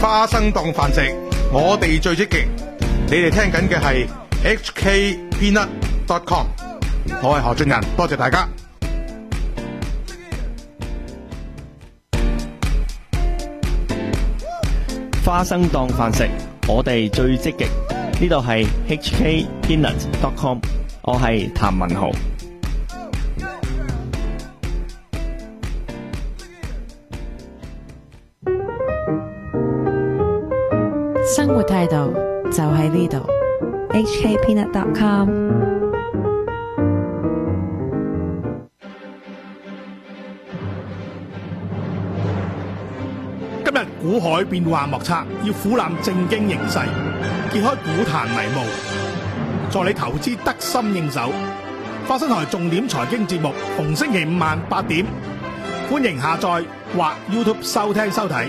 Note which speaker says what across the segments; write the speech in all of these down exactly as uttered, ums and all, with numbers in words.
Speaker 1: 花生檔飯食，我哋最積極。你哋聽緊嘅係 H K Peanut dot com， 我係何俊仁，多謝大家。
Speaker 2: 花生檔飯食，我哋最積極。呢度係 H K Peanut dot com， 我係譚文豪。
Speaker 3: 生活態度就喺呢度 ，H K Peanut dot com。
Speaker 4: 今日股海變幻莫測，要俯瞰正經形勢，揭開股壇迷霧，助你投資得心應手。花生台重點財經節目，逢星期五晚八點，歡迎下載或 YouTube 收聽收睇。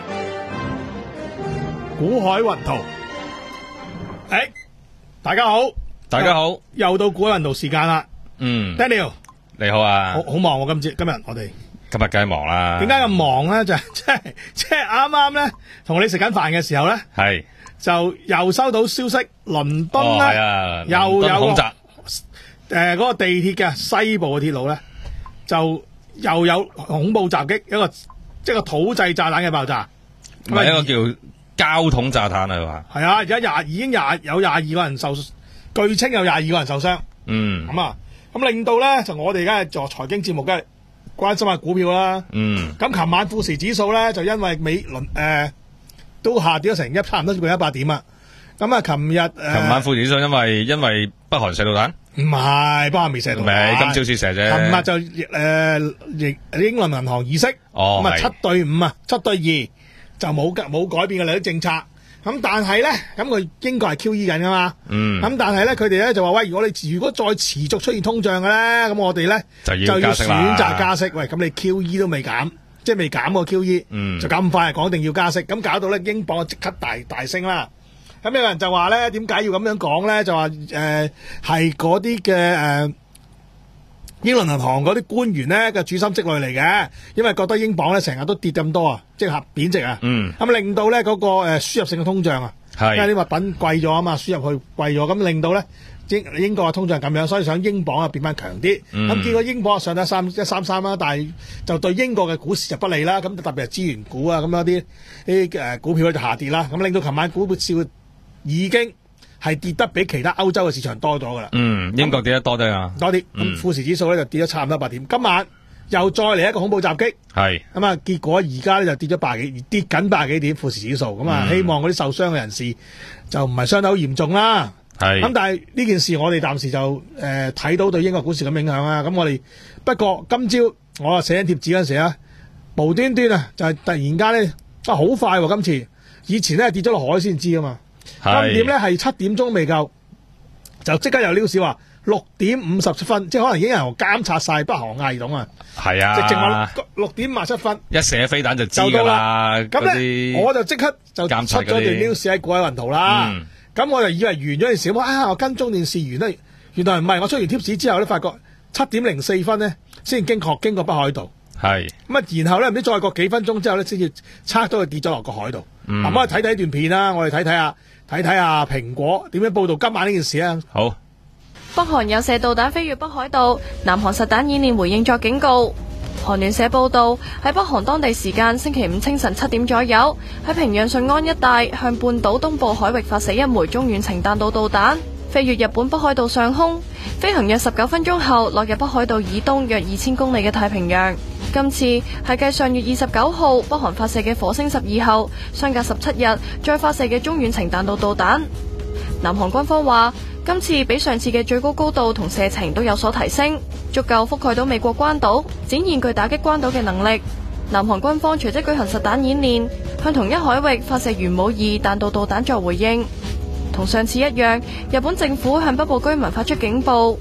Speaker 4: 股海雲圖，誒，大家好，
Speaker 5: 大家好，
Speaker 4: 又到股海雲圖時間啦。
Speaker 5: 嗯
Speaker 4: Daniel
Speaker 5: 你好啊，
Speaker 4: 好好忙喎，今次今日我哋
Speaker 5: 今日梗係忙啦。
Speaker 4: 點解咁忙咧？就係即係即係啱啱咧，同你食緊飯嘅時候咧，
Speaker 5: 係
Speaker 4: 就又收到消息，倫敦咧、
Speaker 5: 哦係啊
Speaker 4: 又
Speaker 5: 倫敦
Speaker 4: 有個
Speaker 5: 恐襲
Speaker 4: 誒嗰個地鐵嘅西部嘅鐵路咧，就又有恐怖襲擊，一個即係個土製炸彈嘅爆炸，
Speaker 5: 唔係一個叫膠桶炸彈啊嘛。
Speaker 4: 係啊，而家廿已經廿有廿二個人受，據稱有廿二個人受傷。
Speaker 5: 嗯，
Speaker 4: 咁啊，咁令到咧就我哋而家係做財經節目嘅。關心下股票啦，
Speaker 5: 嗯，
Speaker 4: 咁琴晚富時指數咧就因為美倫誒、呃、都下跌咗成一差唔多接近一百點啊，咁啊琴日誒，琴、
Speaker 5: 呃、晚富時指數因為因為北韓射導彈，
Speaker 4: 唔係北韓未射導彈，
Speaker 5: 唔係今朝先射啫。
Speaker 4: 琴日就誒、呃、英倫銀行議息，
Speaker 5: 哦，
Speaker 4: 咁啊七對五啊，七對二就冇冇改變嘅利率政策。咁但係咧，咁佢英國係 Q E 緊噶嘛，
Speaker 5: 嗯，
Speaker 4: 咁但係咧，佢哋咧就話喂，如果你如果再持續出現通脹嘅咧，咁我哋咧
Speaker 5: 就要加息啦，
Speaker 4: 就要選擇加息。喂，咁你 Q E 都未減，即係未減個 Q E，
Speaker 5: 嗯，
Speaker 4: 就咁快講定要加息，咁搞到咧英鎊即刻大大升啦。咁有人就話咧，點解要咁樣講咧？就話誒係嗰啲嘅誒英倫銀行嗰啲官員咧嘅主心積慮嚟嘅，因為覺得英鎊咧成日都跌咁多啊，即係合貶值啊，
Speaker 5: 嗯，
Speaker 4: 咁令到咧嗰個誒輸入性嘅通脹啊，
Speaker 5: 係
Speaker 4: 因為啲物品貴咗啊嘛，輸入去貴咗，咁令到咧英英國嘅通脹咁樣，所以想英鎊啊變翻強啲。咁、嗯、結果英鎊上得三一三三啦，但係就對英國嘅股市就不利啦。咁特別係資源股啊，咁樣啲啲誒股票咧就下跌啦。咁令到琴晚股票已經係跌得比其他歐洲嘅市場多咗噶啦。
Speaker 5: 嗯，英國跌得多啲啊，
Speaker 4: 多啲。咁、嗯、富時指數咧就跌咗差唔多八點。今晚又再嚟一個恐怖襲擊，
Speaker 5: 係咁
Speaker 4: 啊！結果而家咧就跌咗百幾，跌緊百幾點富時指數。咁啊、嗯，希望嗰啲受傷嘅人士就唔係傷得好嚴重啦。
Speaker 5: 係
Speaker 4: 咁，但係呢件事我哋暫時就誒睇、呃、到對英國股市咁影響啊。咁我哋不過今朝我啊寫緊貼紙嗰陣時啊，無端端啊就係、是、突然間咧啊好快喎、啊！今次以前咧跌咗落海先知啊嘛。今點咧係七點鐘未夠，就即刻有 news 話六點五十七分，即係可能已經有人監察晒北韓亞系統啊。
Speaker 5: 係啊，
Speaker 4: 直情話六點五十七分，
Speaker 5: 一射飛彈就知㗎啦。
Speaker 4: 咁咧我就即刻就出咗段 news 喺股海雲圖啦。咁、嗯、我就以為完咗件事，我啊我跟蹤電視完咧，原來唔係。我出完貼士之後咧，發覺七點零四分咧先經過經過北海道。係咁啊，然後咧唔知再過幾分鐘之後咧，先至測到佢跌咗落個海度。咁我哋睇睇段片啦，我哋睇睇下睇睇下蘋果點樣報道今晚呢件事啊。
Speaker 5: 好，
Speaker 6: 北韓有射導彈飛越北海道，南韓實彈演練回應作警告。韓聯社報道，喺北韓當地時間星期五清晨七點左右，喺平壤順安一帶向半島東部海域發射一枚中遠程彈道導彈，飛越日本北海道上空，飛行約十九分鐘後落入北海道以東約二千公里嘅太平洋。今次係繼上月二十九號北韓發射嘅火星十二後，相隔十七日再發射嘅中遠程彈道導彈。南韓軍方話，今次比上次嘅最高高度同射程都有所提升，足夠覆蓋到美國關島，展現具打擊關島嘅能力。南韓軍方隨即舉行實彈演練，向同一海域發射元武二彈道導彈作回應。同上次一樣，日本政府向北部居民發出警報。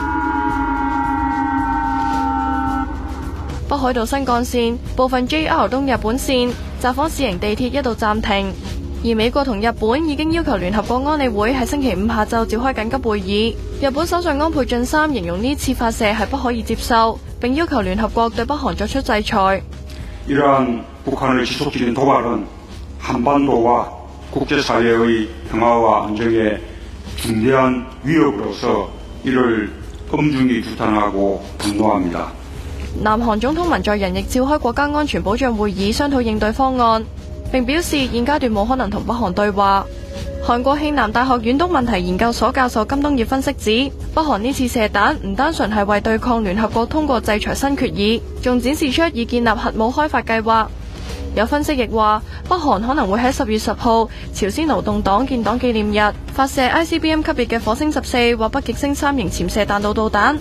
Speaker 6: 北海道新幹線部分 J R 東日本線札幌市營地鐵一度暫停，而美國同日本已經要求聯合國安理會喺星期五下晝召開緊急會議。日本首相安倍晉三形容呢次發射係不可以接受，並要求聯合國對北韓作出制裁。
Speaker 7: 이러한 북한을 지속적인 도발은 한반도와 국제사회의 평화와 안정에 중대한 위협으로서 이를 엄중히 규탄하고 분노합니다.
Speaker 6: 南韓總統文在寅亦召開國家安全保障會議，商討應對方案，並表示現階段冇可能同北韓對話。韓國慶南大學遠東問題研究所教授金東業分析指，北韓呢次射彈唔單純係為對抗聯合國通過制裁新決議，仲展示出已建立核武開發計劃。有分析亦話，北韓可能會喺十月十號朝鮮勞動黨建黨紀念日發射 I C B M 級別嘅火星十四或北極星三型潛射彈道導彈。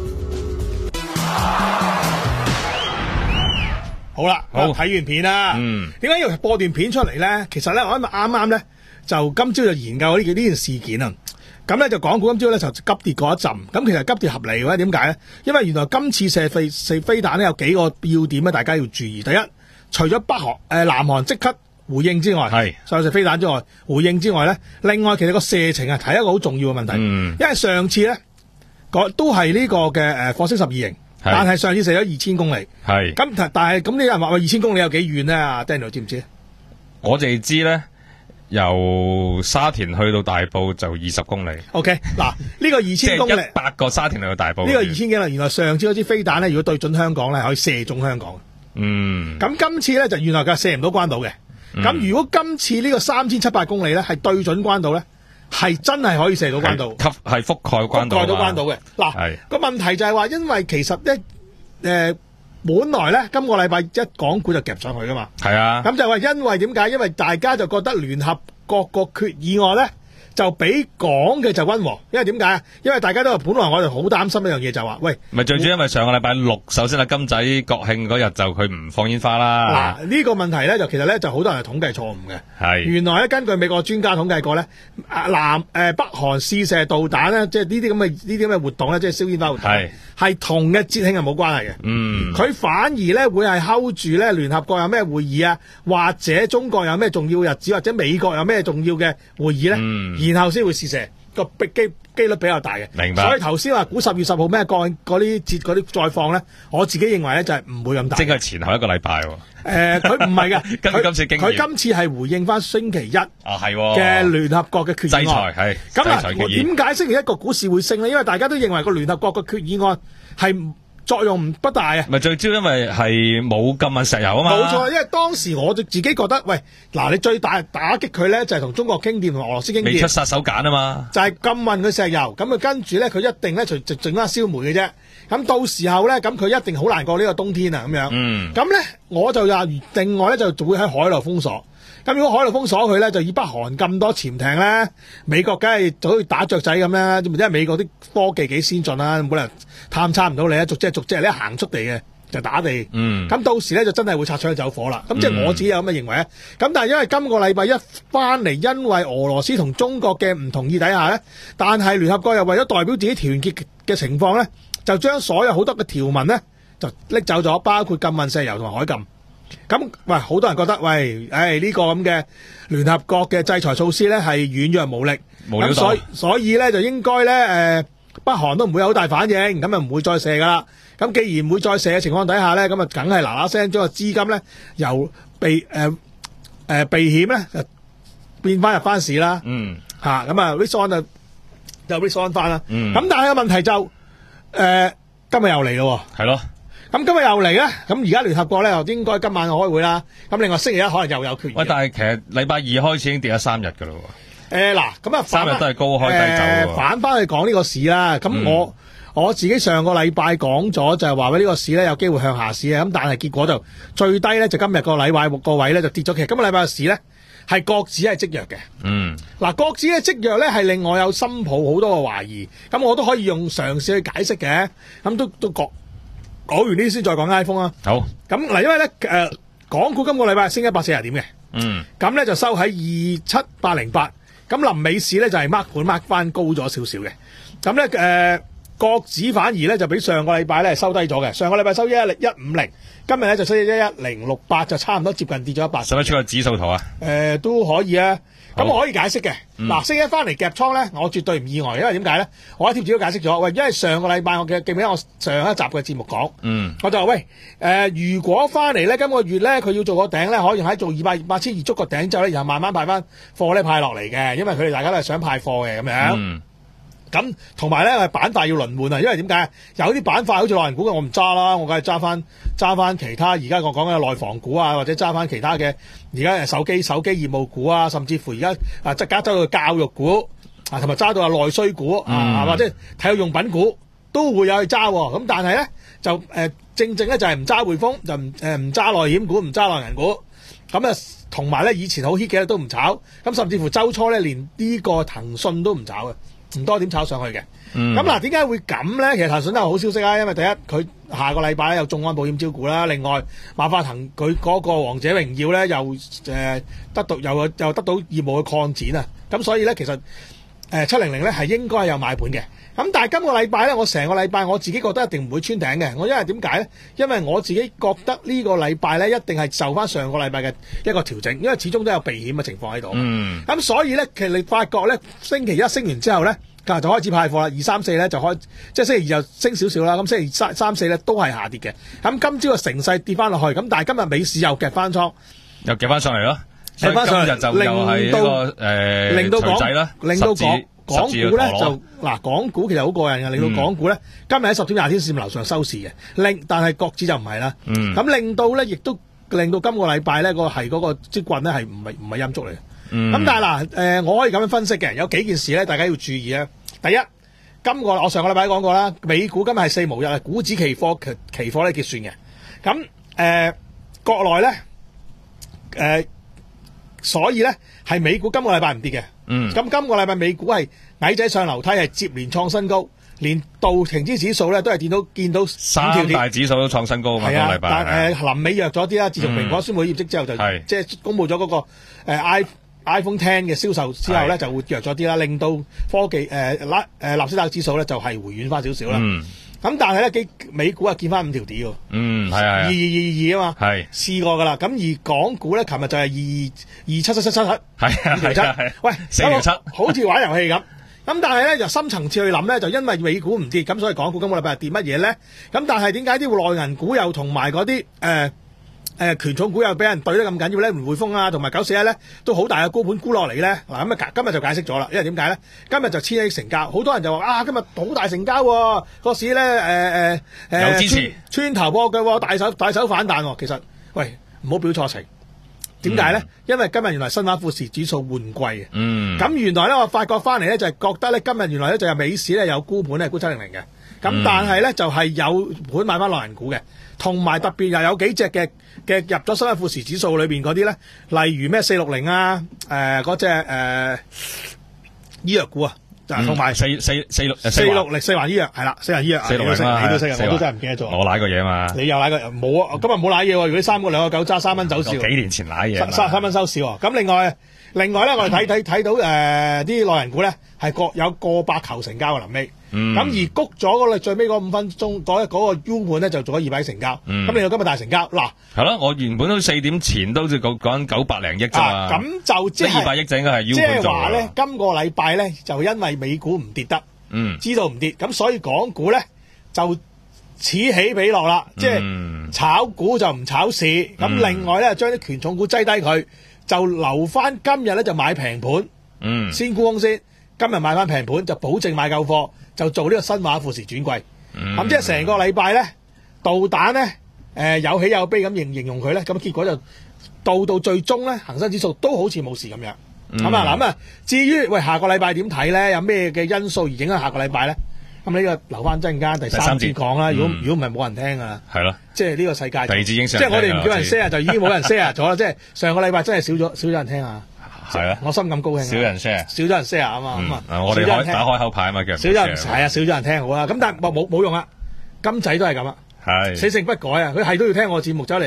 Speaker 4: 好啦，我睇完片啦。嗯，點解要播段片出嚟咧？其實咧，我啱啱咧就今朝就研究呢件呢件事件啊。咁咧就港股今朝咧就急跌過一陣。咁其實急跌合理嘅，點解咧？因為原來今次射飛射飛彈咧有幾個要點咧，大家要注意。第一，除咗北韓誒、呃、南韓即刻回應之外，係所有射飛彈之外回應之外咧，另外其實個射程係睇一個好重要嘅問題。嗯，因為上次咧個都係呢個嘅誒火星十二型。但係上次射咗二千公里，係咁，但係咁你有人話喂二千公里有幾遠咧？阿 Daniel 知唔知？
Speaker 5: 我哋知咧，由沙田去到大埔就二十公里。
Speaker 4: OK， 嗱呢個二千公里，
Speaker 5: 即係一百個沙田去到大埔。
Speaker 4: 呢個二千幾啦，原來上次嗰支飛彈咧，如果對準香港咧，可以射中香港。嗯，咁今次咧就原來佢射唔到關島嘅。咁、嗯、如果今次呢個三千七百公里咧係對準關島咧？係真係可以射到關島，
Speaker 5: 係係覆蓋關島，覆蓋到關島嘅。嗱，個問題就係話，因為其實咧，誒、呃，本來咧今個禮拜一港股就夾上去噶嘛。係啊。咁就話因為點解？因為大家就覺得聯合國個決議案咧就比講嘅就溫和，因為點解啊？因為大家都本來我哋好擔心一樣嘢就話，喂， 咪最主要因為上個禮拜六，首先係金仔國慶嗰日就佢唔放煙花啦。
Speaker 4: 嗱，呢個問題咧就其實咧就好多人係統計錯誤嘅。係原來咧根據美國專家統計過咧，南誒、呃、北韓試射導彈咧，即係呢啲咁嘅呢啲咁嘅活動咧，即係燒煙花活動，係係同嘅節慶係冇關係嘅。嗯，佢反而咧會係 hold 住咧聯合國有咩會議啊，或者中國有咩重要日子，或者美國有咩重要嘅會議咧。嗯。然後先會試射，個機機率比較大嘅，明白。所以頭先話估十月十號咩嗰啲節嗰啲再放咧，我自己認為咧就係唔會咁大。
Speaker 5: 即係前後一個禮拜喎。
Speaker 4: 誒，佢唔係嘅，
Speaker 5: 佢今次經驗，
Speaker 4: 佢今次係回應翻星期一啊
Speaker 5: 係
Speaker 4: 嘅聯合國嘅決議案。
Speaker 5: 制裁係。
Speaker 4: 咁啊，點解星期一個股市會升咧？因為大家都認為個聯合國嘅決議案係作用唔不大啊！
Speaker 5: 咪最主要因為係冇禁運石油啊嘛。
Speaker 4: 冇錯，因為當時我就自己覺得，喂，嗱，你最大打擊佢咧就係同中國傾掂，同俄羅斯傾掂。未
Speaker 5: 出殺手鐧啊嘛。
Speaker 4: 就係禁運佢石油，咁啊跟住咧佢一定咧就就整翻燒煤嘅啫。咁到時候咧，咁佢一定好難過呢個冬天啊咁樣。嗯。咁咧我就話另外咧就會喺海內封鎖。咁如果海陸封鎖佢咧，就以北韓咁多潛艇咧，美國梗係就好似打雀仔咁啦，因為美國啲科技幾先進啦，冇理由探測唔到你啊，逐隻逐隻你一行出地嘅就打地。嗯。咁到時咧就真係會擦槍走火啦。咁即係我自己有咁嘅認為啊。咁、嗯、但係因為今個禮拜一翻嚟，因為俄羅斯同中國嘅唔同意底下咧，但係聯合國又為咗代表自己團結嘅情況咧，就將所有好多嘅條文咧就拎走咗，包括禁運石油同埋海禁。咁喂，好多人覺得喂，誒、哎、呢、這個咁嘅聯合國嘅制裁措施咧係軟弱無力，咁所以所以咧就應該咧誒北韓都唔會有好大反應，咁啊唔會再射噶啦。咁既然唔會再射嘅情況底下咧，咁啊梗係嗱嗱聲將個資金咧由避誒誒、呃呃、避險咧就變翻入翻市啦。嗯，吓咁啊 risk on 就就 risk on 翻啦。嗯，咁但係個問題就誒、呃、今日又嚟咯，係咯。咁今日又嚟咧，咁而家聯合國咧又應該今晚開會啦。咁另外星期一可能又有決議。喂，
Speaker 5: 但係其實禮拜二開始已經跌咗三日噶咯。
Speaker 4: 誒嗱，咁啊
Speaker 5: 三日都係高開低走。
Speaker 4: 誒，反翻去講呢個市啦。咁我、嗯、我自己上個禮拜講咗就係話呢個市咧有機會向下市啊。咁但係結果就最低咧就今日個禮拜個位咧就跌咗。其實今個禮拜嘅市咧係國指係積弱嘅。嗯。嗱，國指嘅積弱咧係令我有深抱好多個懷疑。咁我都可以用嘗試去解釋嘅。咁都都覺。講完呢先再講 iPhone 啊。好。咁嗱，因為咧誒、呃，港股今個禮拜升一百四十點嘅。嗯。咁咧就收喺二七八零八。咁臨尾市咧就係 mark 盤 mark 翻高咗少少嘅。咁咧誒， 國指反而咧就比上個禮拜咧收低咗嘅，上個禮拜收一一零一五零，今日咧就收一一零六八，就差唔多接近跌咗一百。
Speaker 5: 使唔使出個指數圖啊？
Speaker 4: 誒、呃，都可以啊。咁我可以解釋嘅。嗱、嗯，星期一翻嚟夾倉咧，我絕對唔意外，因為點解咧？我喺貼紙都解釋咗。喂，因為上個禮拜我記記唔記得我上一集嘅節目講，嗯，我就話喂，誒、呃，如果翻嚟咧，今個月咧佢要做個頂咧，可以喺做二百八千二捉個頂之後咧，然後慢慢派翻貨咧派落嚟嘅，因為佢哋大家都係想派貨嘅咁樣。嗯咁同埋咧，板塊要輪換啊！因為點解？有啲板塊好似內銀股嘅，我唔揸啦，我梗係揸翻揸翻其他。而家我講嘅內房股啊，或者揸翻其他嘅而家手機手機業務股啊，甚至乎而家啊即係加州嘅教育股啊，同埋揸到啊內需股、嗯、啊，或者體育用品股都會有去揸。咁但係咧就誒、呃、正正咧就係唔揸匯豐，就唔誒唔揸內險股，唔揸內銀股。咁啊同埋咧以前好 hit 嘅都唔炒。咁甚至乎週初咧連呢個騰訊都唔炒嘅。唔多點炒上去嘅，咁嗱點解會咁咧？其實騰訊都係好消息啊，因為第一佢下個禮拜咧有眾安保險招股啦，另外馬化騰佢嗰個王者榮耀咧又誒、呃、得到又又得到業務嘅擴展啊，咁所以咧其實誒七零零咧係應該有買盤嘅，咁但係今個禮拜咧我成個禮拜我自己覺得一定唔會穿頂嘅，我因為點解咧？因為我自己覺得呢個禮拜咧一定係受翻上個禮拜嘅一個調整，因為始終都有避險嘅情況喺度。嗯，咁所以咧其實你發覺咧星期一升完之後咧，就開始派貨啦，二三四咧就開，即係星期二就升少少啦，咁星期三三四咧都係下跌嘅。咁今朝嘅成勢跌翻落去，咁但係今日美市又夾翻倉，又夾翻上嚟咯。夾翻上嚟就令到誒，令到港令到港港股咧就嗱，港股其實好過癮嘅，令到港股咧、嗯、今日喺十天廿天線樓上收市嘅，令但係國指就唔係啦。咁、嗯、令到咧亦都令到今個禮拜咧個係嗰個積棍咧係唔係唔係陰燭嚟嘅。咁、嗯、但係嗱，誒、呃，我可以咁樣分析嘅，有幾件事咧，大家要注意啊。第一，今個我上個禮拜講過啦，美股今日係四無一，股指期貨期期貨咧結算嘅。咁誒、呃，國內咧，誒、呃，所以咧係美股今個禮拜唔跌嘅。嗯。咁今個禮拜美股係矮仔上樓梯，係接連創新高，連道瓊斯指數咧都係見到見到三大指數都創新高啊嘛。係啊，但誒臨尾弱咗啲啦。自從蘋果宣布業績之後就，就即係公布咗嗰、那個誒 i。呃 iPhone X 嘅銷售之後咧就會弱咗啲啦，令到科技誒拉誒納斯達克指數咧就係回軟翻少少啦。咁、嗯、但係咧，幾美股啊見翻五條底喎。嗯，係係。二二二二啊嘛。係。試過噶啦。咁而港股咧，琴日就係二二七七七七七。係啊。二條七。喂，四條七。好似玩遊戲咁。咁但係咧，就深層次去諗咧，就因為美股唔跌，咁所以港股今個禮拜係跌乜嘢咧？咁但係點解啲內銀股又同埋嗰啲誒？誒、呃、權重股又俾人對得咁緊要咧，匯豐啊同埋九四一咧都好大嘅高盤沽落嚟咧。嗱咁啊，今日就解釋咗啦，因為點解咧？今日就千億成交，好多人就話啊，今日好大成交喎、啊，個市咧誒誒誒有支持，穿頭波嘅喎，大手大手反彈喎、啊。其實喂，唔好表錯情，點解咧？嗯、因為今日原來新華富時指數換季嘅，嗯，咁原來咧我發覺翻嚟咧就係、是、覺得咧今日原來咧就係美市咧有沽盤咧沽七零零嘅，咁但係咧就係、是、有盤買翻內銀股嘅。同埋特別又有幾隻嘅嘅入咗新華富時指數裏邊嗰啲咧，例如咩四六零啊，誒嗰隻誒醫藥股啊，同埋四四四六四六零四環醫藥係啦，四環醫藥四六零你都識啊，我都真係唔記得咗。我舐過嘢嘛？你又舐過冇啊？今日冇舐嘢喎，如果三個兩個九揸三蚊走市，幾年前舐嘢，三三蚊收市喎。咁另外另外咧，我哋睇睇睇到誒啲內銀股咧係各有過百球成交嘅臨尾。咁、嗯、而谷咗嗰最尾嗰五分鐘嗰嗰、嗰個 U 盤咧就做咗二百億成交，咁、嗯、你到今日大成交嗱係咯，我原本都四點前都好似講講九百零億啫嘛，咁、啊、就即係二百億就應該係 U 盤做啦。即係話咧，今個禮拜咧就因為美股唔跌得，嗯，知道唔跌，咁所以港股咧就此起彼落啦，即係炒股就唔炒市，咁、嗯、另外咧將啲權重股擠低佢，就留翻今日咧就買平盤，嗯，先沽空先，今日買翻平盤就保證買夠貨。就做呢個新華富時轉季，咁、嗯、即係成個禮拜咧，導彈咧，誒、呃、有喜有悲咁形形容佢咧，咁結果就到到最終咧，恒生指數都好似冇事咁樣。咁、嗯、啊，嗱咁啊，至於喂下個禮拜點睇咧？有咩嘅因素而影響下個禮拜咧？咁呢個留翻陣間第三節講啦。如果如果唔係冇人聽啊，係咯，即係呢個世界第二節影即係我哋唔叫人 share 就已經冇人 share 咗啦。即係上個禮拜真係少咗少咗人聽啊。係啊，我心咁高興。少人 share，少咗人 share 啊嘛。咁、嗯、啊，我哋開打開口牌啊嘛，叫少咗人係啊，少咗人聽好啦。咁但係冇冇用啊，金仔都係咁啊，係死性不改啊。佢係都要聽我節目走嚟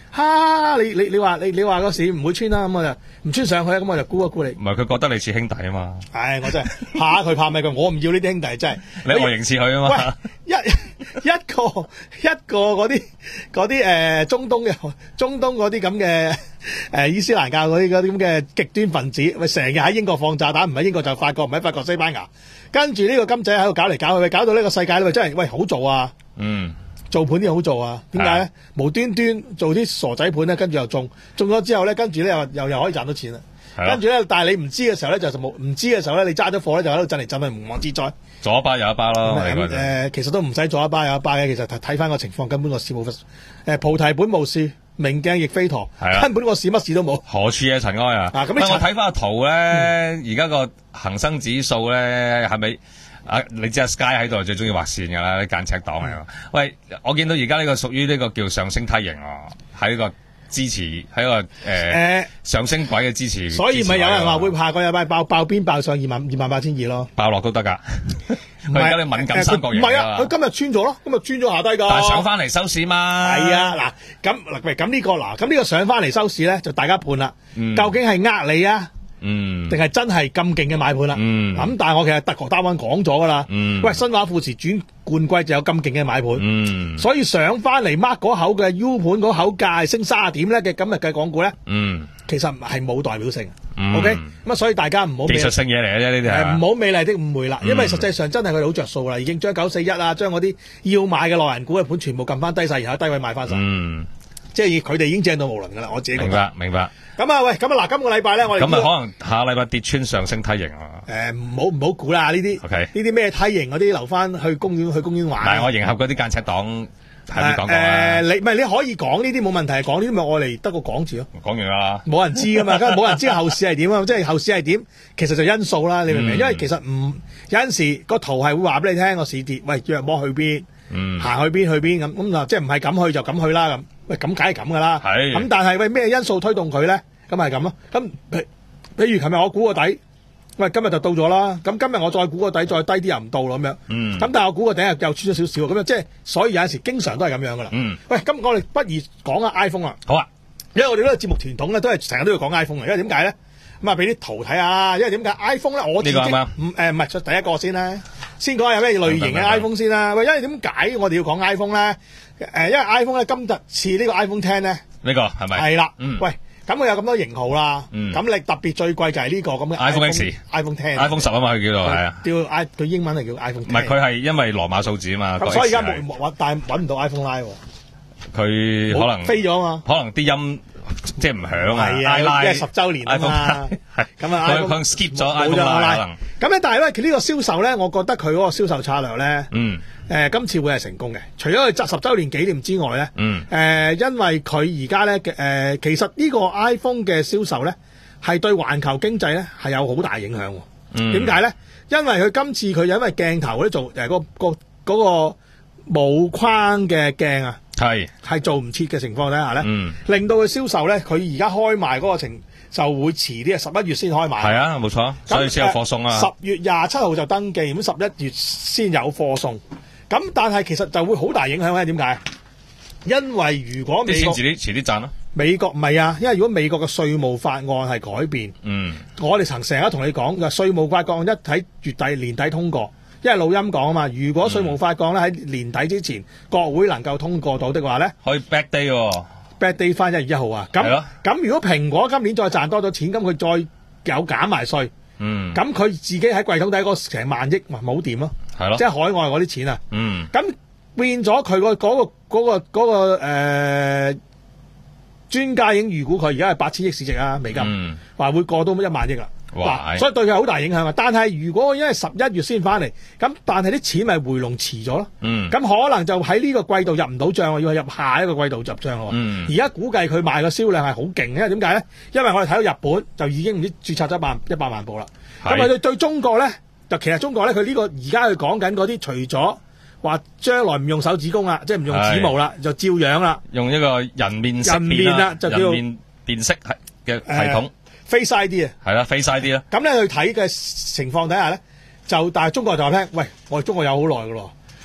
Speaker 4: 哈，你你你話你你話個市唔會穿啦，咁我就唔穿上去，咁我就估一估你。
Speaker 5: 唔係佢覺得你似兄弟啊嘛。
Speaker 4: 唉，我真係怕佢怕咩佢，我唔要呢啲兄弟真係。
Speaker 5: 你外形似佢啊嘛。
Speaker 4: 喂，一一個一個嗰啲嗰啲誒中東嘅中東嗰啲咁嘅誒伊斯蘭教嗰啲嗰啲咁嘅極端分子，喂成日喺英國放炸彈，唔喺英國就法國，唔喺法國西班牙，跟住呢個金仔喺度搞嚟搞去，搞到呢個世界咧真係喂好做啊。嗯。做盤啲好做啊？點解咧？無端端做啲傻仔盤咧，跟住又中，中咗之後咧，跟住咧又又又可以賺到錢啦。跟住咧，但係你唔知嘅時候咧，就冇唔知嘅時候咧，你揸咗貨咧就喺度震嚟震去，無妄之災。左一巴右一巴咯。咁誒、呃，其實都唔使左一巴右一巴嘅，其實睇翻個情況，根本個市冇誒菩提本無事，明鏡亦非銅，根本個市乜事都冇。何處啊，塵埃啊！咁我睇翻個圖咧，而家個恒生指數咧係咪？啊！你知阿 Sky 喺度最中意畫線㗎啦，啲間尺黨嚟㗎。喂，我見到而家呢個屬於呢個叫上升梯形喎，喺個支持喺個誒、呃呃、上升軌嘅支持。所以咪有人話會下個禮拜爆爆邊爆上二萬二萬八千二咯，爆落都得㗎。佢而家你敏感三角形。唔係啊，佢今日穿咗咯，今日穿咗下低㗎。但係上翻嚟收市嘛。係啊，嗱咁嗱咁呢個嗱咁呢個上翻嚟收市咧，就大家判啦。嗯、究竟係呃你啊？嗯，定係真係咁勁嘅買盤啦？嗯，咁但係我其實德國單灣講咗噶啦。嗯，喂，新華富時轉冠季就有咁勁嘅買盤。嗯，所以上翻嚟 mark 嗰口嘅 U 盤嗰口價升卅點咧嘅今日嘅港股咧，嗯，其實係冇代表性。嗯、OK，咁啊，所以大家唔好技術性嘢嚟嘅啫，呢啲係唔好美麗的誤會啦。因為實際上真係佢哋好着數啦，已經將九四一啊，將嗰啲要買嘅內銀股嘅盤全部撳翻低晒，然後低位買翻晒。嗯。即係佢哋已經正到無倫噶啦，我自己覺得。明白，明白。咁啊，喂，咁啊嗱，今個禮拜咧，我哋咁啊，可能下個禮拜跌穿上升梯形啊。誒，唔好唔好估啦，呢啲。OK。呢啲咩梯形嗰啲留翻去公園去公園玩。但係我迎合嗰啲間尺黨係咪講過啊？誒，你唔係你可以講呢啲冇問題，講呢啲咪我嚟得個講字咯。講完啦。冇人知噶嘛，咁冇人知後市係點啊？即係後市係點，其實就因素啦，你明唔明？因為其實唔有陣時個圖係會話俾你聽個市跌，喂，約摸去邊，行去邊去邊咁咁嗱，即係唔係咁去就咁去啦咁。喂，咁梗係咁噶啦，咁但係喂咩因素推動佢咧？咁係咁咯。咁譬譬如琴日我估個底，喂今日就到咗啦。咁今日我再估個底，再低啲又唔到咯咁樣。嗯。咁但係我估個底又又穿咗少少，咁樣即係所以有陣時經常都係咁樣噶啦。嗯。喂，咁我哋不如講下 iPhone 啦。好啊。因為我哋呢個節目傳統咧，都係成日都要講 iPhone 嘅。因為點解咧？咁啊，俾啲圖睇下。因為點解 iPhone 咧？我自己唔誒唔係出第一個先啦。先講下有咩類型嘅 iPhone 先啦。喂，因為點解我哋要講 iPhone 咧？誒，因為 iPhone 咧今日似呢個 iPhone X 咧，呢個係咪？係啦，嗯，喂，咁佢有咁多型號啦，嗯，咁你特別最貴就係呢個咁嘅 iPhone X、iPhone X、iPhone 十啊嘛，佢叫做係啊，叫 i 佢英文係叫 iPhone。唔係，佢係因為羅馬數字啊嘛，咁所以而家冇冇但係揾唔到 iPhone Live，佢可能飛咗啊嘛，可能啲音即係唔響啊，係啊，因為十週年啊嘛，係咁啊，佢佢 skip 咗 iPhone Live 可能。咁咧，但係咧，佢呢個銷售咧，我覺得佢嗰個銷售策略咧，嗯。誒、呃、今次會係成功嘅，除咗佢集十週年紀念之外咧，誒、嗯呃、因為佢而家咧誒其實呢個 iPhone 嘅銷售咧係對環球經濟咧係有好大影響喎。點解咧？因為佢今次佢因為鏡頭咧做誒個個嗰個無框嘅鏡啊，係係做唔切嘅情況底下咧，嗯、令到佢銷售咧佢而家開賣嗰個程就會遲啲啊，十一月先開賣。係啊，冇錯，所以先有貨送啊。十月廿七號就登記，咁十一月先有貨送。咁但係其實就會好大影響咧，點解？因為如果美國遲啲遲啲賺咯，美國唔係啊，因為如果美國嘅稅務法案係改變，嗯，我哋曾成日同你講嘅稅務法案一喺月底年底通過，因為錄音講啊嘛，如果稅務法案咧喺年底之前、嗯、國會能夠通過到的話咧，可以 back day 喎、哦、，back day 翻一月一號啊，咁咁如果蘋果今年再賺多咗錢，咁佢再有減埋稅。嗯，咁佢自己喺櫃桶底嗰成萬億，冇掂咯，係咯，即係海外嗰啲錢啊，嗯，咁變咗佢個嗰個嗰個嗰個誒專家已經預估佢而家係八千億市值啊美金，話、嗯、會過到一萬億啦，哇，所以對佢好大影響啊。但係如果因為十一月先翻嚟，咁但係啲錢咪回籠遲咗咯，嗯，咁可能就喺呢個季度入唔到賬，要入下一個季度入賬咯，嗯，而家估計佢賣個銷量係好勁，因為點解咧？因為我哋睇到日本就已經唔知註冊咗一百一百萬部啦。咁啊，對對中國咧，就其實中國咧，佢呢個而家佢講緊嗰啲，除咗話將來唔用手指公啦，即係唔用指模啦，就照樣啦，用一個人面識別啦，就叫人面辨識嘅系統、呃、Face I D 啊，係啦 ，Face I D 啦。咁咧去睇嘅情況底下咧，就但係中國就話聽，喂，我哋中國有好耐噶咯，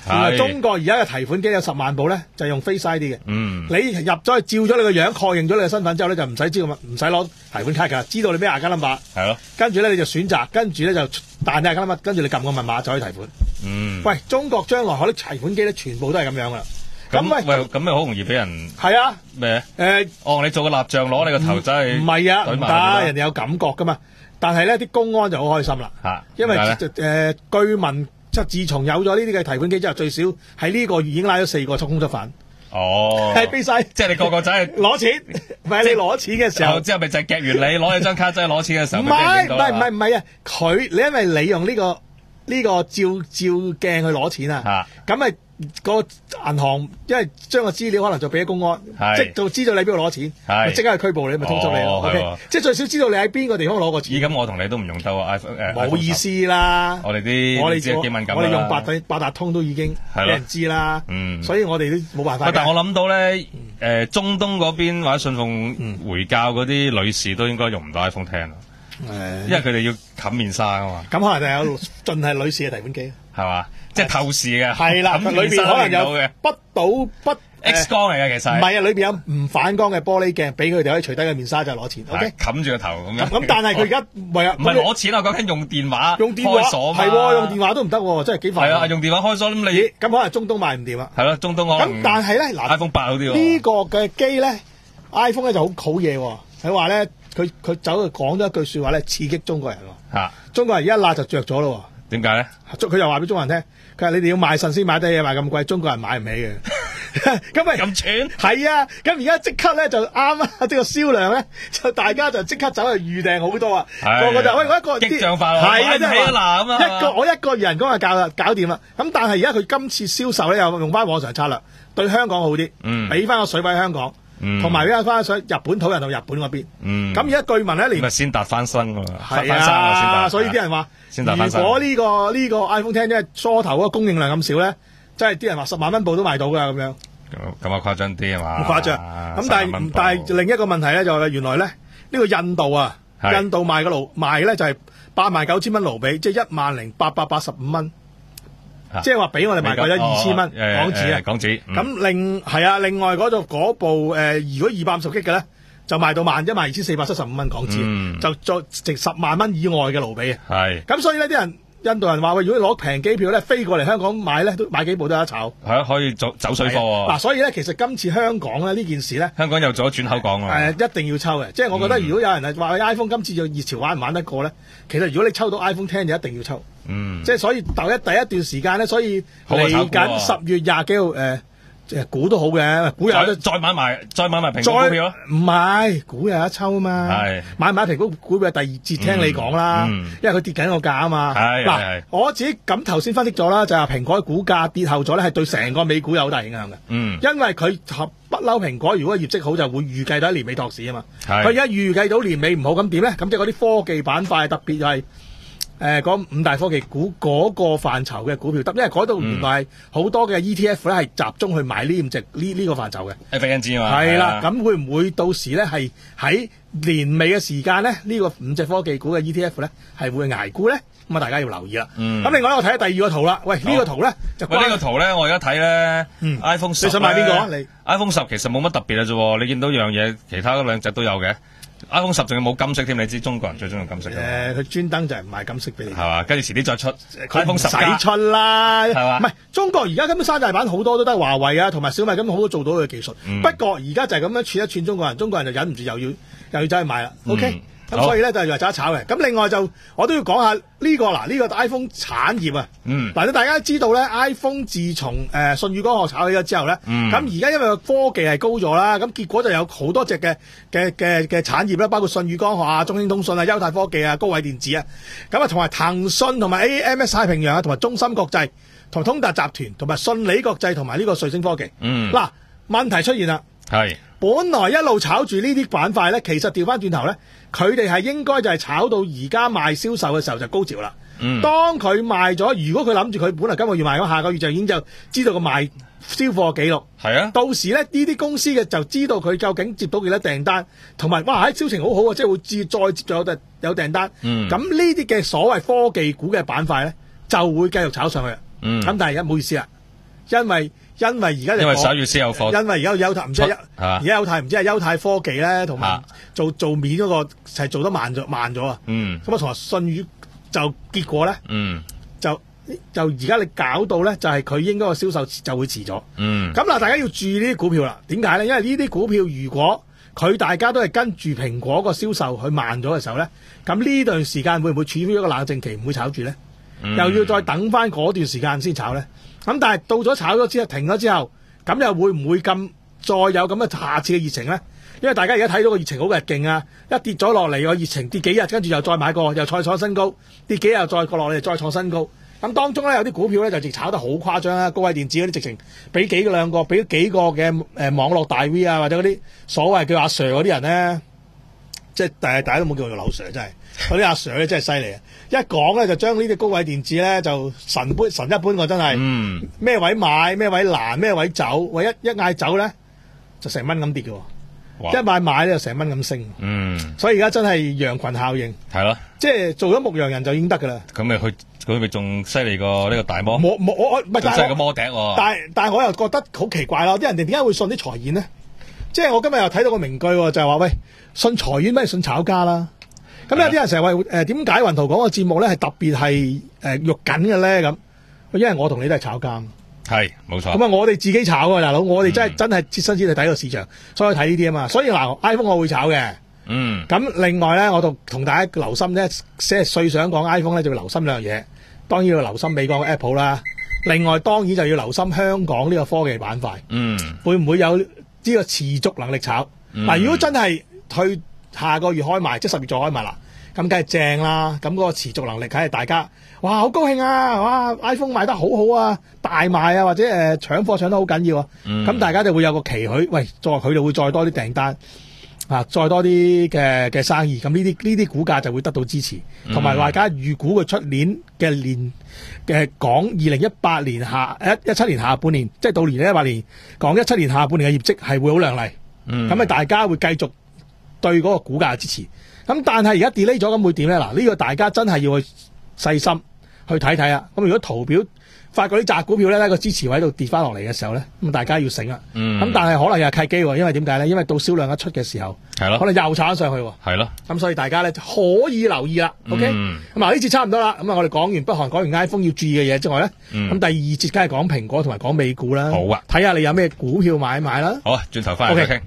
Speaker 5: 原來中國而家嘅提款機有十萬部咧，就係用 Face I D 嘅。嗯，你入咗去照咗你個樣，確認咗你嘅身份之後咧，就唔使知道唔使攞提款卡㗎，知道你咩 account number。係咯。跟住咧你就選擇，跟住咧就彈你 account number，跟住你撳個密碼就可以提款。嗯。喂，中國將來嗰啲提款機咧，全部都係咁樣㗎啦。
Speaker 8: 咁喂，咁咪好容易俾人
Speaker 5: 係啊
Speaker 8: 咩？
Speaker 5: 誒，
Speaker 8: 哦，你做個蠟像攞你個頭真係
Speaker 5: 唔係啊，唔得，人哋有感覺㗎嘛。但係咧，啲公安就好開心啦，嚇，因為誒據聞即係自從有咗呢啲嘅提款機之後，最少喺呢個月已經拉咗四個空執犯。哦，係俾晒，
Speaker 8: 即係你個個仔係
Speaker 5: 攞錢，唔係你攞錢嘅時候，
Speaker 8: 之後咪就係夾完你攞你張卡真係攞錢嘅時候，
Speaker 5: 唔係唔係唔係唔係啊！佢你因為你用呢個呢個照照鏡去攞錢啊，咁咪。個銀行因為將個資料可能就俾咗公安，即就知道你喺邊度攞錢，即刻去拘捕你，咪通緝你咯。O K，即係最少知道你喺邊個地方攞過錢。
Speaker 8: 咦，咁我同你都唔用得喎 iPhone 誒，
Speaker 5: 冇意思啦。
Speaker 8: 我哋啲我哋幾敏感啦。
Speaker 5: 我哋用八達八達通都已經俾人知啦。嗯，所以我哋都冇辦法。
Speaker 8: 但係我諗到咧，誒中東嗰邊或者信奉回教嗰啲女士都應該用唔到 iPhone Ten 咯。誒，因為佢哋要冚面紗啊嘛。
Speaker 5: 咁可能就有盡係女士嘅提款機，
Speaker 8: 係嘛？即係透視嘅，
Speaker 5: 係啦，裏邊可能有不倒不
Speaker 8: X 光嚟嘅，其實
Speaker 5: 唔係啊，裏邊有唔反光嘅玻璃鏡，俾佢哋可以除低個面紗就攞錢。O K，
Speaker 8: 冚住個頭咁樣。
Speaker 5: 咁但係佢而家唔係啊，
Speaker 8: 唔係攞錢啊，講緊用電話
Speaker 5: 用電話
Speaker 8: 開鎖嘛，
Speaker 5: 係喎，用電話都唔得，真係幾煩。
Speaker 8: 係啊，用電話開鎖咁你
Speaker 5: 咁可能中東賣唔掂啊。
Speaker 8: 係咯，中東可能。
Speaker 5: 咁但係咧，嗱
Speaker 8: ，iPhone 八好啲喎。
Speaker 5: 呢個嘅機咧 ，iPhone 咧就好好嘢喎。佢話咧，佢佢走去講咗一句説話咧，刺激中國人喎。嚇！中國人一辣就着咗咯。
Speaker 8: 點解咧？
Speaker 5: 佢又話俾中國人聽，佢話你哋要賣腎先買得嘢，賣咁貴，中國人買唔起嘅。咁咪
Speaker 8: 咁蠢？
Speaker 5: 係啊！咁而家即刻咧就啱啊！即個銷量咧就大家就即刻走去預訂好多啊！個個就喂我一個
Speaker 8: 激漲化
Speaker 5: 係啊！
Speaker 8: 即係嗱咁啊！
Speaker 5: 一個我一個人工就搞啦，搞掂啦。咁但係而家佢今次銷售咧又用翻往常策略，對香港好啲，嗯，俾翻個水位香港。同埋咧翻上日本土人到日本嗰邊，咁而家據聞咧連
Speaker 8: 咪先達翻身㗎嘛，
Speaker 5: 係啊，所以啲人話，如果呢個呢個 iPhone Ten 咧初頭嗰個供應量咁少咧，真係啲人話十萬蚊部都賣到㗎咁樣。
Speaker 8: 咁啊誇張啲係嘛？
Speaker 5: 誇張。咁但係但係另一個問題咧就係原來咧呢個印度啊，印度賣個盧賣咧就係八萬九千蚊盧比，即係一萬零八百八十五蚊。即係話俾我哋賣貴咗二千蚊港紙啊！
Speaker 8: 港紙
Speaker 5: 咁另係啊，另外嗰度嗰部誒，如果二百五十 G 嘅咧，就賣到萬一萬二千四百七十五蚊港紙，就再值十萬蚊以外嘅盧比啊！係咁，所以呢啲人印度人話喂，如果攞平機票咧，飛過嚟香港買咧，都買幾部都有得炒。
Speaker 8: 係啊，可以走走水貨喎。
Speaker 5: 嗱，所以咧，其實今次香港咧呢件事咧，
Speaker 8: 香港又做咗轉口港啊！
Speaker 5: 誒，一定要抽嘅，即係我覺得如果有人係話 iPhone 今次就熱潮玩唔玩得過咧，其實如果你抽到 iPhone Ten 就一定要抽。嗯，即係所以頭一第一段時間咧，所以嚟緊十月廿幾號誒，即係股都好嘅，股有得
Speaker 8: 再買埋，再買埋蘋果股票咯。
Speaker 5: 唔係股有得抽啊嘛，係買埋蘋果股票第二節聽你講啦，因為佢跌緊個價啊嘛。嗱，我自己咁頭先分析咗啦，就係蘋果股價跌後咗咧，係對成個美股有好大影響嘅。嗯，因為佢不嬲蘋果如果業績好就會預計到年尾托市啊嘛。佢而家預計到年尾唔好咁點咧？咁即係嗰啲科技板塊特別係。誒，嗰、呃、五大科技股嗰個範疇嘅股票得，因為嗰度原來係好多嘅 E T F 咧係集中去買呢五隻呢呢個範疇嘅。
Speaker 8: F N G 啊嘛，
Speaker 5: 係啦，咁會唔會到時咧係喺年尾嘅時間咧呢、這個五隻科技股嘅 E T F 咧係會捱沽咧？咁啊，大家要留意啦。咁、嗯、另外我睇下第二個圖啦。喂，呢、這個圖咧就
Speaker 8: 喂呢、這個圖咧，我而家睇咧，iPhone 十
Speaker 5: 你想買邊個啊？你
Speaker 8: iPhone 十其實冇乜特別嘅啫，你見到樣嘢，其他嗰兩隻都有嘅。iPhone 十仲有冇金色添？你知中國人最中意金色嘅。誒、
Speaker 5: 呃，佢專登就係唔賣金色俾你。係
Speaker 8: 嘛？跟住遲啲再出。
Speaker 5: iPhone 十使出啦，係嘛？唔係中國而家根本山寨版好多都得華為啊，同埋小米根本好多做到嘅技術。嗯、不過而家就係咁樣串一串中國人，中國人就忍唔住又要又要走去買啦。嗯、OK。咁所以咧就係話走一炒嘅。咁另外就我都要講下呢、這個嗱，呢、這個 iPhone 產業啊。嗯。嗱，大家都知道咧 ，iPhone 自從誒、呃、舜宇光學炒起咗之後咧，咁而家因為個科技係高咗啦，咁結果就有好多隻嘅嘅嘅嘅產業啦，包括舜宇光學啊、中興通訊啊、優泰科技啊、高偉電子啊，咁啊同埋騰訊同埋 A M S 太平洋啊，同埋中芯國際同埋通達集團同埋信理國際同埋呢個瑞聲科技。嗯。嗱，問題出現啦。係。本來一路炒住呢啲板塊咧，其實調翻轉頭咧，佢哋係應該就係炒到而家賣銷售嘅時候就高潮啦。嗯，當佢賣咗，如果佢諗住佢本來今個月賣咗，下個月就已經就知道個賣銷貨記錄。係啊，到時咧呢啲公司嘅就知道佢究竟接到幾多訂單，同埋哇喺銷情好好啊，即係會接再接咗有有訂單。嗯，咁呢啲嘅所謂科技股嘅板塊咧，就會繼續炒上去。嗯，咁但係而家唔好意思啦。
Speaker 4: 因為因為而家
Speaker 8: 因為十一月先有貨，
Speaker 4: 因為而家有優泰唔知係而家優泰唔知係優泰科技咧，同埋做做面嗰個係做得慢咗慢咗啊。嗯，咁啊同埋信譽就結果咧，嗯，就就而家你搞到咧，就係佢應該個銷售就會遲咗。嗯，咁嗱，大家要注意呢啲股票啦。點解咧？因為呢啲股票如果佢大家都係跟住蘋果個銷售去慢咗嘅時候咧，咁呢段時間會唔會處於一個冷靜期，唔會炒住咧？嗯、又要再等翻嗰段時間先炒咧？咁但係到咗炒咗之後停咗之後，咁又會唔會咁再有咁嘅下次嘅熱情咧？因為大家而家睇到個熱情好嘅勁啊！一跌咗落嚟個熱情跌幾日，跟住又再買過，又再創新高，跌幾日再過落嚟再創新高。咁當中咧有啲股票咧就直炒得好誇張啦，高位電子嗰啲直情俾幾個兩個，俾幾個嘅誒、呃、網絡大 V 啊，或者嗰啲所謂叫阿 Sir 嗰啲人咧，即係大大家都冇叫佢做劉 Sir， 真係嗰啲阿 Sir 咧真係犀利啊！一講咧就將呢啲高位電子咧就神般神一般喎，真係咩、嗯、位買咩位攔咩位走，喂一一嗌走咧就成蚊咁跌嘅喎。一買買咧就成蚊咁升，嗯，所以而家真係羊群效應，係咯，即係做咗牧羊人就已經得噶啦。
Speaker 8: 咁咪佢佢咪仲犀利過呢個大摩？
Speaker 4: 冇冇我我唔係，
Speaker 8: 真係個摩頂喎。
Speaker 4: 但係但係我又覺得好奇怪咯，啲人哋點解會信啲財演呢？即係我今日又睇到個名句，就係話喂，信財演咩信炒家啦。咁有啲人成日話誒點解雲圖講個節目咧係特別係誒肉緊嘅咧咁？因為我同你都係炒家。
Speaker 8: 係，冇錯。
Speaker 4: 咁啊，我哋自己炒啊，大佬，我哋真係、嗯、真係切身之地睇個市場，所以睇呢啲啊嘛。所以嗱 ，iPhone 我會炒嘅。嗯。咁另外咧，我同同大家留心咧，即係最想講 iPhone 咧，就要留心兩樣嘢。當然要留心美國嘅 Apple 啦。另外當然就要留心香港呢個科技板塊。嗯。會唔會有呢個持續能力炒？嗱、嗯，如果真係去下個月開賣，即係十月再開賣啦，咁梗係正啦。咁嗰個持續能力，梗係大家。哇！好高興啊！哇 ！iPhone 賣得好好啊，大賣啊，或者誒、呃、搶貨搶得好緊要啊。咁、嗯、大家就會有個期許，喂，再佢就會再多啲訂單啊，再多啲嘅嘅生意。咁呢啲呢啲股價就會得到支持，同埋大家預估佢出年嘅年嘅講二零一八年下一一七年下半年，即係到年一八年講一七年下半年嘅業績係會好亮麗。咁、嗯、啊，大家會繼續對嗰個股價支持。咁但係而家 delay 咗，咁會點咧？嗱，呢個大家真係要去細心去睇睇啊！咁如果圖表發覺啲扎股票咧，喺個支持位度跌翻落嚟嘅時候咧，咁大家要醒啦。嗯。咁但係可能又係契機喎，因為點解咧？因為到銷量一出嘅時候，係咯，可能又炒上去喎。係咯。咁所以大家咧可以留意啦。OK。咁嗱，呢節差唔多啦。咁啊，我哋講完北韓，講完 iPhone 要注意嘅嘢之外咧，咁、嗯、第二節梗係講蘋果同埋講美股啦。好啊。睇下你有咩股票買買啦。好啊，轉頭翻嚟再傾。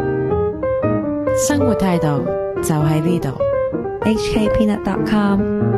Speaker 3: 生活態度就喺呢度。H K Peanut dot com